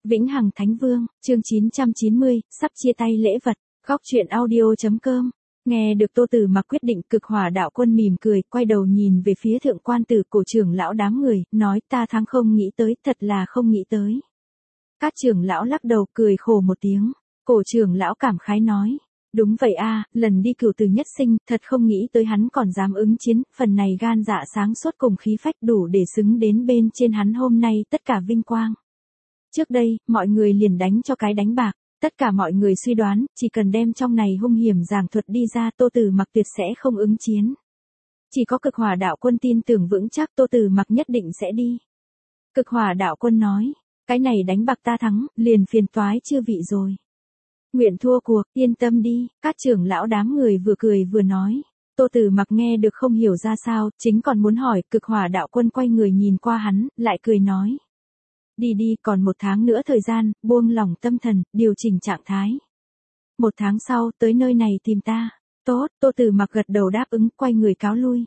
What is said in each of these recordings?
Vĩnh Hằng Thánh Vương, chương 990, sắp chia tay lễ vật, góc truyện audio.com. Nghe được Tô Tử Mặc quyết định, Cực Hỏa Đạo Quân mỉm cười, quay đầu nhìn về phía thượng quan tử cổ trưởng lão đám người, nói ta thắng không nghĩ tới, thật là không nghĩ tới. Các trưởng lão lắc đầu cười khổ một tiếng, cổ trưởng lão cảm khái nói. Đúng vậy a, lần đi Cửu Tử nhất sinh, thật không nghĩ tới hắn còn dám ứng chiến, phần này gan dạ sáng suốt cùng khí phách đủ để xứng đến bên trên hắn hôm nay tất cả vinh quang. Trước đây, mọi người liền đánh cho cái đánh bạc, tất cả mọi người suy đoán, chỉ cần đem trong này hung hiểm giảng thuật đi ra Tô Tử Mặc tuyệt sẽ không ứng chiến. Chỉ có Cực Hỏa Đạo Quân tin tưởng vững chắc Tô Tử Mặc nhất định sẽ đi. Cực Hỏa Đạo Quân nói, cái này đánh bạc ta thắng, liền phiền toái chư vị rồi. Nguyện thua cuộc, yên tâm đi, các trưởng lão đám người vừa cười vừa nói. Tô Tử Mặc nghe được không hiểu ra sao, chính còn muốn hỏi, Cực Hỏa Đạo Quân quay người nhìn qua hắn, lại cười nói. Đi đi, còn 1 tháng nữa thời gian, buông lỏng tâm thần, điều chỉnh trạng thái. 1 tháng sau, tới nơi này tìm ta. Tốt, Tô Tử Mặc gật đầu đáp ứng, quay người cáo lui.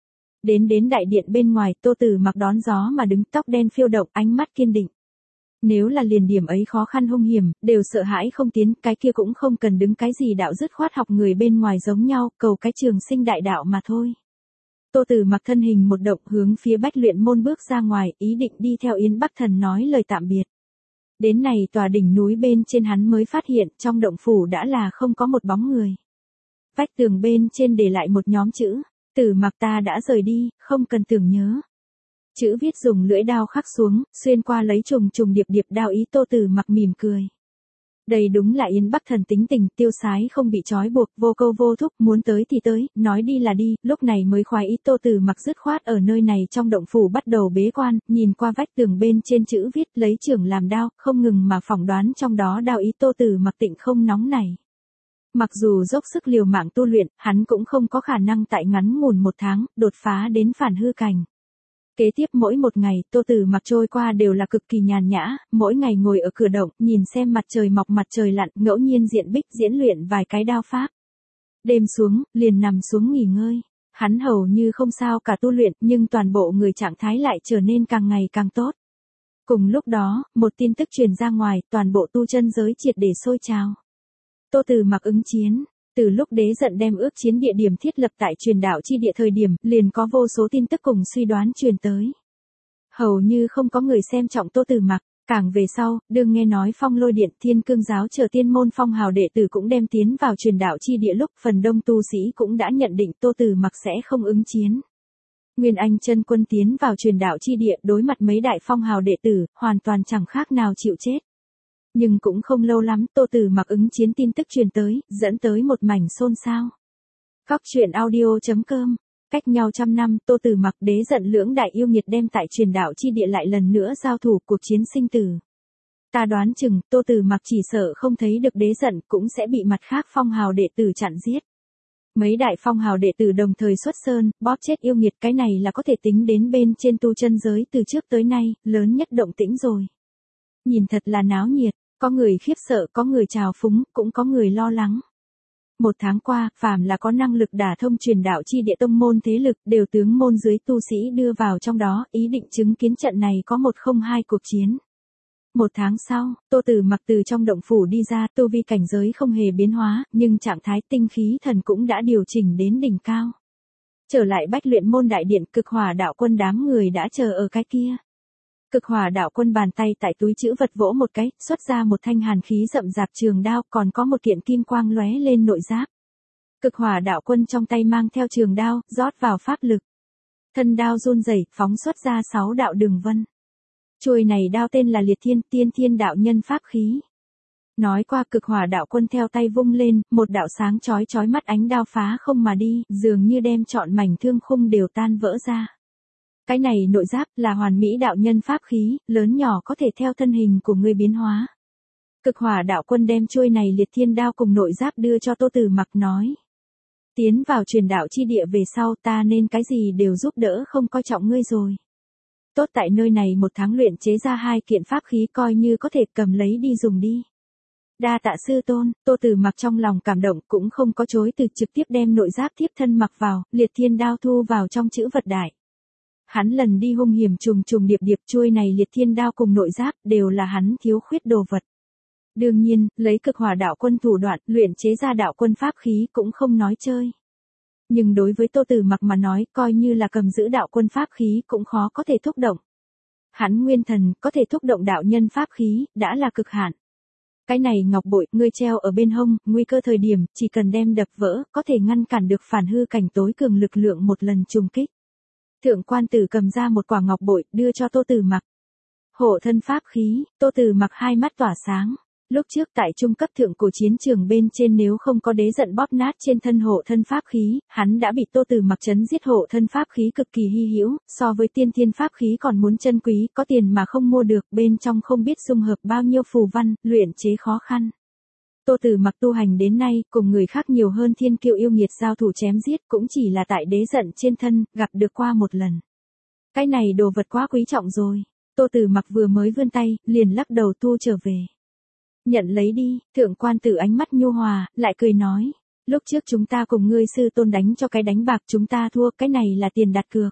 Đến đại điện bên ngoài, Tô Tử Mặc đón gió mà đứng, tóc đen phiêu động, ánh mắt kiên định. Nếu là liền điểm ấy khó khăn hung hiểm, đều sợ hãi không tiến, cái kia cũng không cần đứng cái gì đạo dứt khoát học người bên ngoài giống nhau, cầu cái trường sinh đại đạo mà thôi. Tô Tử Mặc thân hình một động hướng phía Bách Luyện Môn bước ra ngoài, ý định đi theo Yến Bắc Thần nói lời tạm biệt. Đến này tòa đỉnh núi bên trên hắn mới phát hiện trong động phủ đã là không có một bóng người. Vách tường bên trên để lại một nhóm chữ, Tử Mặc ta đã rời đi, không cần tưởng nhớ. Chữ viết dùng lưỡi đao khắc xuống, xuyên qua lấy trùng trùng điệp điệp đao ý. Tô Tử Mặc mỉm cười. Đây đúng là Yến Bắc Thần tính tình, tiêu sái không bị trói buộc, vô câu vô thúc, muốn tới thì tới, nói đi là đi, lúc này mới khoái ý. Tô Tử Mặc dứt khoát ở nơi này trong động phủ bắt đầu bế quan, nhìn qua vách tường bên trên chữ viết, lấy chưởng làm đao, không ngừng mà phỏng đoán trong đó đao ý. Tô Tử Mặc tịnh không nóng nảy. Mặc dù dốc sức liều mạng tu luyện, hắn cũng không có khả năng tại ngắn ngủn 1 tháng, đột phá đến phản hư cảnh. Kế tiếp mỗi một ngày, Tô Tử Mặc trôi qua đều là cực kỳ nhàn nhã, mỗi ngày ngồi ở cửa động, nhìn xem mặt trời mọc mặt trời lặn, ngẫu nhiên diện bích diễn luyện vài cái đao pháp. Đêm xuống, liền nằm xuống nghỉ ngơi. Hắn hầu như không sao cả tu luyện, nhưng toàn bộ người trạng thái lại trở nên càng ngày càng tốt. Cùng lúc đó, một tin tức truyền ra ngoài, toàn bộ tu chân giới triệt để sôi trào. Tô Tử Mặc ứng chiến. Từ lúc Đế Giận đem ước chiến địa điểm thiết lập tại Truyền Đạo chi địa thời điểm, liền có vô số tin tức cùng suy đoán truyền tới. Hầu như không có người xem trọng Tô Tử Mặc, càng về sau, đương nghe nói Phong Lôi Điện, Thiên Cương giáo chờ tiên môn phong hào đệ tử cũng đem tiến vào Truyền Đạo chi địa lúc, phần đông tu sĩ cũng đã nhận định Tô Tử Mặc sẽ không ứng chiến. Nguyên Anh Chân Quân tiến vào Truyền Đạo chi địa, đối mặt mấy đại phong hào đệ tử, hoàn toàn chẳng khác nào chịu chết. Nhưng cũng không lâu lắm, Tô Tử Mặc ứng chiến tin tức truyền tới, dẫn tới một mảnh xôn xao. Góc truyện audio.com. Cách nhau 100 năm, Tô Tử Mặc, Đế Giận lưỡng đại yêu nghiệt đem tại Truyền Đạo chi địa lại lần nữa giao thủ, cuộc chiến sinh tử. Ta đoán chừng, Tô Tử Mặc chỉ sợ không thấy được Đế Giận, cũng sẽ bị mặt khác phong hào đệ tử chặn giết. Mấy đại phong hào đệ tử đồng thời xuất sơn, bóp chết yêu nghiệt, cái này là có thể tính đến bên trên tu chân giới từ trước tới nay, lớn nhất động tĩnh rồi. Nhìn thật là náo nhiệt. Có người khiếp sợ, có người trào phúng, cũng có người lo lắng. 1 tháng qua, phàm là có năng lực đả thông Truyền Đạo chi địa tông môn thế lực, đều tướng môn dưới tu sĩ đưa vào trong đó, ý định chứng kiến trận này có 102 cuộc chiến. 1 tháng sau, Tô Tử Mặc từ trong động phủ đi ra, tu vi cảnh giới không hề biến hóa, nhưng trạng thái tinh khí thần cũng đã điều chỉnh đến đỉnh cao. Trở lại Bách Luyện Môn đại điện, Cực Hỏa Đạo Quân đám người đã chờ ở cái kia. Cực Hỏa Đạo Quân bàn tay tại túi trữ vật vỗ một cái, xuất ra một thanh hàn khí rậm rạp trường đao, còn có một kiện kim quang lóe lên nội giáp. Cực Hỏa Đạo Quân trong tay mang theo trường đao, rót vào pháp lực. Thân đao run rẩy, phóng xuất ra 6 đạo đường vân. Chuôi này đao tên là Liệt Thiên, Tiên Thiên đạo nhân pháp khí. Nói qua, Cực Hỏa Đạo Quân theo tay vung lên, một đạo sáng chói mắt ánh đao phá không mà đi, dường như đem trọn mảnh thương khung đều tan vỡ ra. Cái này nội giáp là hoàn mỹ đạo nhân pháp khí, lớn nhỏ có thể theo thân hình của người biến hóa. Cực Hỏa Đạo Quân đem chuôi này Liệt Thiên đao cùng nội giáp đưa cho Tô Tử Mặc nói. Tiến vào Truyền Đạo chi địa về sau, ta nên cái gì đều giúp đỡ, không coi trọng ngươi rồi. Tốt, tại nơi này 1 tháng luyện chế ra 2 kiện pháp khí, coi như có thể cầm lấy đi dùng đi. Đa tạ sư tôn. Tô Tử Mặc trong lòng cảm động, cũng không có chối từ, trực tiếp đem nội giáp thiếp thân mặc vào, Liệt Thiên đao thu vào trong trữ vật đại. Hắn lần đi hung hiểm trùng trùng điệp điệp, chuôi này liệt thiên đao cùng nội giáp đều là hắn thiếu khuyết đồ vật. Đương nhiên, lấy cực hỏa đạo quân thủ đoạn, luyện chế ra đạo quân pháp khí cũng không nói chơi. Nhưng đối với Tô Tử Mặc mà nói, coi như là cầm giữ đạo quân pháp khí cũng khó có thể thúc động. Hắn nguyên thần có thể thúc động đạo nhân pháp khí, đã là cực hạn. Cái này ngọc bội, ngươi treo ở bên hông, nguy cơ thời điểm, chỉ cần đem đập vỡ, có thể ngăn cản được phản hư cảnh tối cường lực lượng một lần trùng kích. Thượng quan tử cầm ra một quả ngọc bội, đưa cho Tô Tử Mặc. Hộ thân pháp khí, Tô Tử Mặc hai mắt tỏa sáng. Lúc trước tại trung cấp thượng cổ chiến trường bên trên nếu không có đế giận bóp nát trên thân hộ thân pháp khí, hắn đã bị Tô Tử Mặc chấn giết. Hộ thân pháp khí cực kỳ hy hữu, so với tiên thiên pháp khí còn muốn chân quý, có tiền mà không mua được, bên trong không biết dung hợp bao nhiêu phù văn, luyện chế khó khăn. Tô Tử Mặc tu hành đến nay, cùng người khác nhiều hơn thiên kiêu yêu nghiệt giao thủ chém giết, cũng chỉ là tại đế giận trên thân, gặp được qua một lần. Cái này đồ vật quá quý trọng rồi. Tô Tử Mặc vừa mới vươn tay, liền lắc đầu thu trở về. Nhận lấy đi, thượng quan tử ánh mắt nhu hòa, lại cười nói. Lúc trước chúng ta cùng ngươi sư tôn đánh cho cái đánh bạc, chúng ta thua, cái này là tiền đặt cược.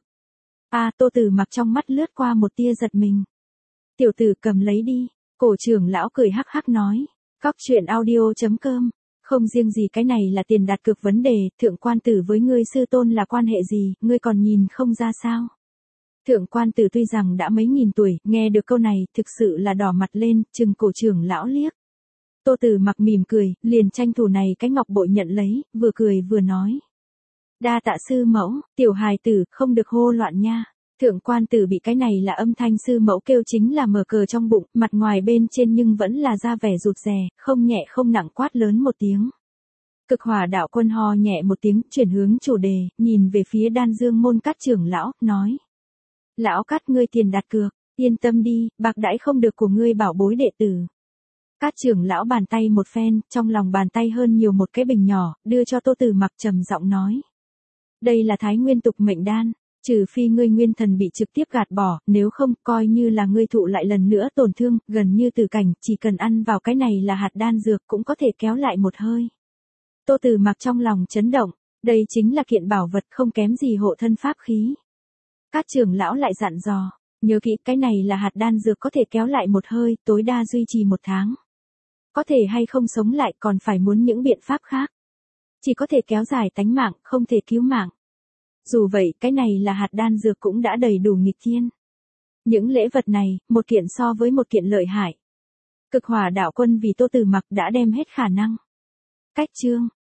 Tô Tử Mặc trong mắt lướt qua một tia giật mình. Tiểu tử cầm lấy đi, cổ trưởng lão cười hắc hắc nói. Cóc truyện audio.com, không riêng gì cái này là tiền đặt cược vấn đề, thượng quan tử với ngươi sư tôn là quan hệ gì, ngươi còn nhìn không ra sao. Thượng quan tử tuy rằng đã mấy nghìn tuổi, nghe được câu này, thực sự là đỏ mặt lên, chừng cổ trưởng lão liếc. Tô Tử Mặc mỉm cười, liền tranh thủ này cái ngọc bội nhận lấy, vừa cười vừa nói. Đa tạ sư mẫu, tiểu hài tử, không được hô loạn nha. Thượng quan tử bị cái này là âm thanh sư mẫu kêu chính là mở cờ trong bụng, mặt ngoài bên trên nhưng vẫn là ra vẻ rụt rè, không nhẹ không nặng quát lớn một tiếng. Cực hỏa đạo quân ho nhẹ một tiếng, chuyển hướng chủ đề, nhìn về phía Đan Dương môn Cát trưởng lão, nói. Lão Cát, ngươi tiền đặt cược, yên tâm đi, bạc đãi không được của ngươi bảo bối đệ tử. Cát trưởng lão bàn tay một phen, trong lòng bàn tay hơn nhiều một cái bình nhỏ, đưa cho Tô Tử Mặc trầm giọng nói. Đây là Thái Nguyên tục mệnh đan, trừ phi ngươi nguyên thần bị trực tiếp gạt bỏ, nếu không, coi như là ngươi thụ lại lần nữa tổn thương, gần như tử cảnh, chỉ cần ăn vào cái này là hạt đan dược cũng có thể kéo lại một hơi. Tô Tử Mặc trong lòng chấn động, đây chính là kiện bảo vật không kém gì hộ thân pháp khí. Cát trưởng lão lại dặn dò, nhớ kỹ cái này là hạt đan dược có thể kéo lại một hơi, tối đa duy trì 1 tháng. Có thể hay không sống lại còn phải muốn những biện pháp khác. Chỉ có thể kéo dài tánh mạng, không thể cứu mạng. Dù vậy, cái này là hạt đan dược cũng đã đầy đủ nghịch thiên. Những lễ vật này, một kiện so với một kiện lợi hại. Cực hỏa đạo quân vì Tô Tử Mặc đã đem hết khả năng. Cách chương.